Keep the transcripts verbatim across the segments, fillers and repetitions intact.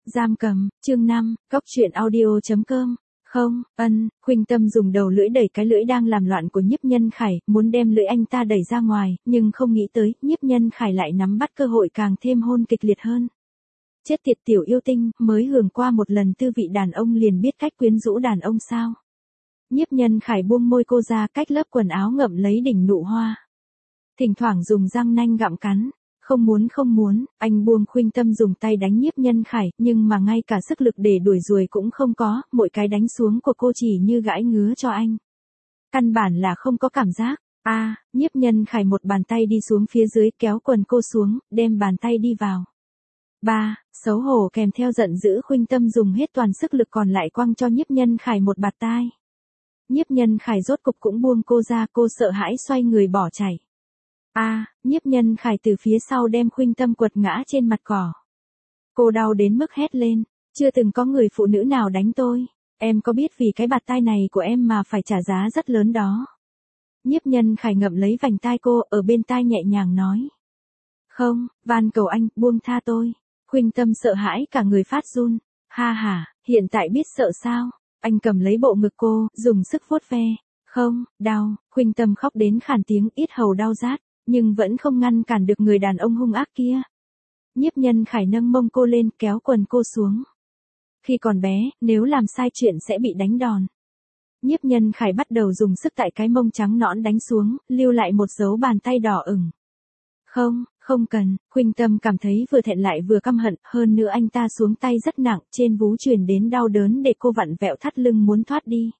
Giam cầm, chương năm, Cóc truyện audio chấm com. Không, ân, Khuynh Tâm dùng đầu lưỡi đẩy cái lưỡi đang làm loạn của Nhiếp Nhân Khải, muốn đem lưỡi anh ta đẩy ra ngoài, nhưng không nghĩ tới, Nhiếp Nhân Khải lại nắm bắt cơ hội càng thêm hôn kịch liệt hơn. Chết tiệt tiểu yêu tinh, mới hưởng qua một lần tư vị đàn ông liền biết cách quyến rũ đàn ông sao? Nhiếp Nhân Khải buông môi cô ra, cách lớp quần áo ngậm lấy đỉnh nụ hoa. Thỉnh thoảng dùng răng nanh gặm cắn. Không muốn không muốn, anh buông Khuynh Tâm dùng tay đánh Nhiếp Nhân Khải, nhưng mà ngay cả sức lực để đuổi ruồi cũng không có, mỗi cái đánh xuống của cô chỉ như gãi ngứa cho anh. Căn bản là không có cảm giác. A, à, Nhiếp Nhân Khải một bàn tay đi xuống phía dưới kéo quần cô xuống, đem bàn tay đi vào. Ba, xấu hổ kèm theo giận dữ Khuynh Tâm dùng hết toàn sức lực còn lại quăng cho Nhiếp Nhân Khải một bạt tai. Nhiếp Nhân Khải rốt cục cũng buông cô ra, cô sợ hãi xoay người bỏ chạy. A, à, Nhiếp Nhân Khải từ phía sau đem Khuynh Tâm quật ngã trên mặt cỏ. Cô đau đến mức hét lên, chưa từng có người phụ nữ nào đánh tôi, em có biết vì cái bạt tai này của em mà phải trả giá rất lớn đó. Nhiếp Nhân Khải ngậm lấy vành tai cô, ở bên tai nhẹ nhàng nói. Không, van cầu anh, buông tha tôi. Khuynh Tâm sợ hãi cả người phát run, ha ha, hiện tại biết sợ sao, anh cầm lấy bộ ngực cô, dùng sức vuốt ve. Không, đau, Khuynh Tâm khóc đến khàn tiếng, yết hầu đau rát. Nhưng vẫn không ngăn cản được người đàn ông hung ác kia. Nhiếp Nhân Khải nâng mông cô lên, kéo quần cô xuống. Khi còn bé, nếu làm sai chuyện sẽ bị đánh đòn. Nhiếp Nhân Khải bắt đầu dùng sức tại cái mông trắng nõn đánh xuống, lưu lại một dấu bàn tay đỏ ửng. Không, không cần, Khuynh Tâm cảm thấy vừa thẹn lại vừa căm hận, hơn nữa anh ta xuống tay rất nặng, trên vú truyền đến đau đớn để cô vặn vẹo thắt lưng muốn thoát đi.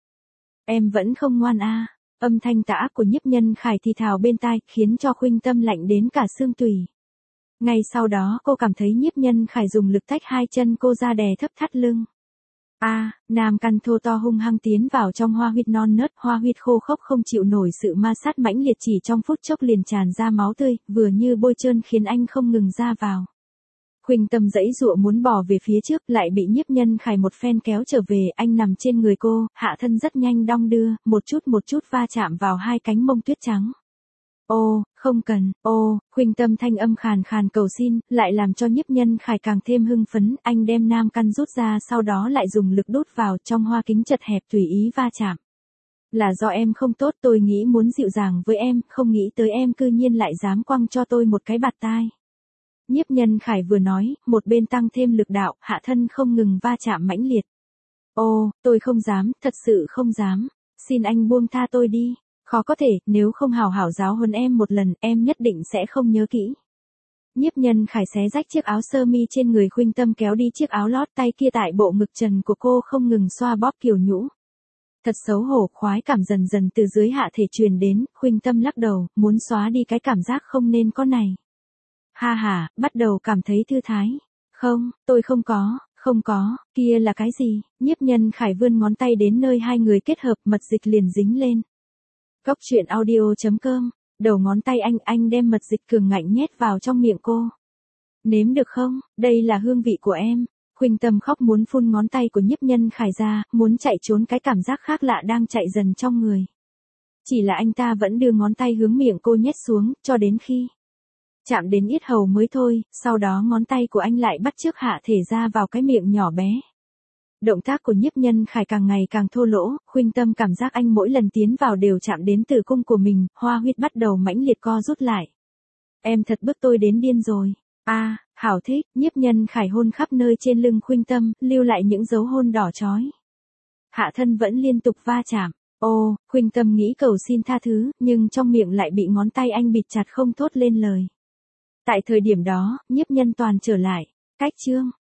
Em vẫn không ngoan a. À. Âm thanh tà ác của Nhiếp Nhân Khải thì thào bên tai, khiến cho Khuynh Tâm lạnh đến cả xương tủy. Ngay sau đó cô cảm thấy Nhiếp Nhân Khải dùng lực tách hai chân cô ra đè thấp thắt lưng. A, à, nam căn thô to hung hăng tiến vào trong hoa huyệt non nớt, hoa huyệt khô khốc không chịu nổi sự ma sát mãnh liệt, chỉ trong phút chốc liền tràn ra máu tươi, vừa như bôi trơn khiến anh không ngừng ra vào. Khuynh Tâm giãy giụa muốn bò về phía trước, lại bị Nhiếp Nhân Khải một phen kéo trở về, anh nằm trên người cô, hạ thân rất nhanh đong đưa, một chút một chút va chạm vào hai cánh mông tuyết trắng. Ô, không cần, ô, Khuynh Tâm thanh âm khàn khàn cầu xin, lại làm cho Nhiếp Nhân Khải càng thêm hưng phấn, anh đem nam căn rút ra sau đó lại dùng lực đút vào trong hoa kính chật hẹp tùy ý va chạm. Là do em không tốt, tôi nghĩ muốn dịu dàng với em, không nghĩ tới em cư nhiên lại dám quăng cho tôi một cái bạt tai. Nhiếp Nhân Khải vừa nói, một bên tăng thêm lực đạo, hạ thân không ngừng va chạm mãnh liệt. Ô, tôi không dám, thật sự không dám, xin anh buông tha tôi đi, khó có thể, nếu không hào hảo giáo huấn em một lần, em nhất định sẽ không nhớ kỹ. Nhiếp Nhân Khải xé rách chiếc áo sơ mi trên người Khuynh Tâm, kéo đi chiếc áo lót, tay kia tại bộ ngực trần của cô không ngừng xoa bóp kiều nhũ. Thật xấu hổ, khoái cảm dần dần từ dưới hạ thể truyền đến, Khuynh Tâm lắc đầu, muốn xóa đi cái cảm giác không nên có này. Ha ha, bắt đầu cảm thấy thư thái. Không, tôi không có, không có, kia là cái gì? Nhiếp Nhân Khải vươn ngón tay đến nơi hai người kết hợp, mật dịch liền dính lên. Cóc truyện audio chấm com, đầu ngón tay anh, anh đem mật dịch cường ngạnh nhét vào trong miệng cô. Nếm được không? Đây là hương vị của em. Khuynh Tâm khóc muốn phun ngón tay của Nhiếp Nhân Khải ra, muốn chạy trốn cái cảm giác khác lạ đang chạy dần trong người. Chỉ là anh ta vẫn đưa ngón tay hướng miệng cô nhét xuống, cho đến khi chạm đến yết hầu mới thôi, sau đó ngón tay của anh lại bắt chước hạ thể ra vào cái miệng nhỏ bé. Động tác của Nhiếp Nhân Khải càng ngày càng thô lỗ, Khuynh Tâm cảm giác anh mỗi lần tiến vào đều chạm đến tử cung của mình, hoa huyết bắt đầu mãnh liệt co rút lại. Em thật bức tôi đến điên rồi. A, à, hảo thích, Nhiếp Nhân Khải hôn khắp nơi trên lưng Khuynh Tâm, lưu lại những dấu hôn đỏ chói. Hạ thân vẫn liên tục va chạm. Ô, Khuynh Tâm nghĩ cầu xin tha thứ, nhưng trong miệng lại bị ngón tay anh bịt chặt không thốt lên lời. Tại thời điểm đó, Nhiếp Nhân Toàn trở lại. Cách chương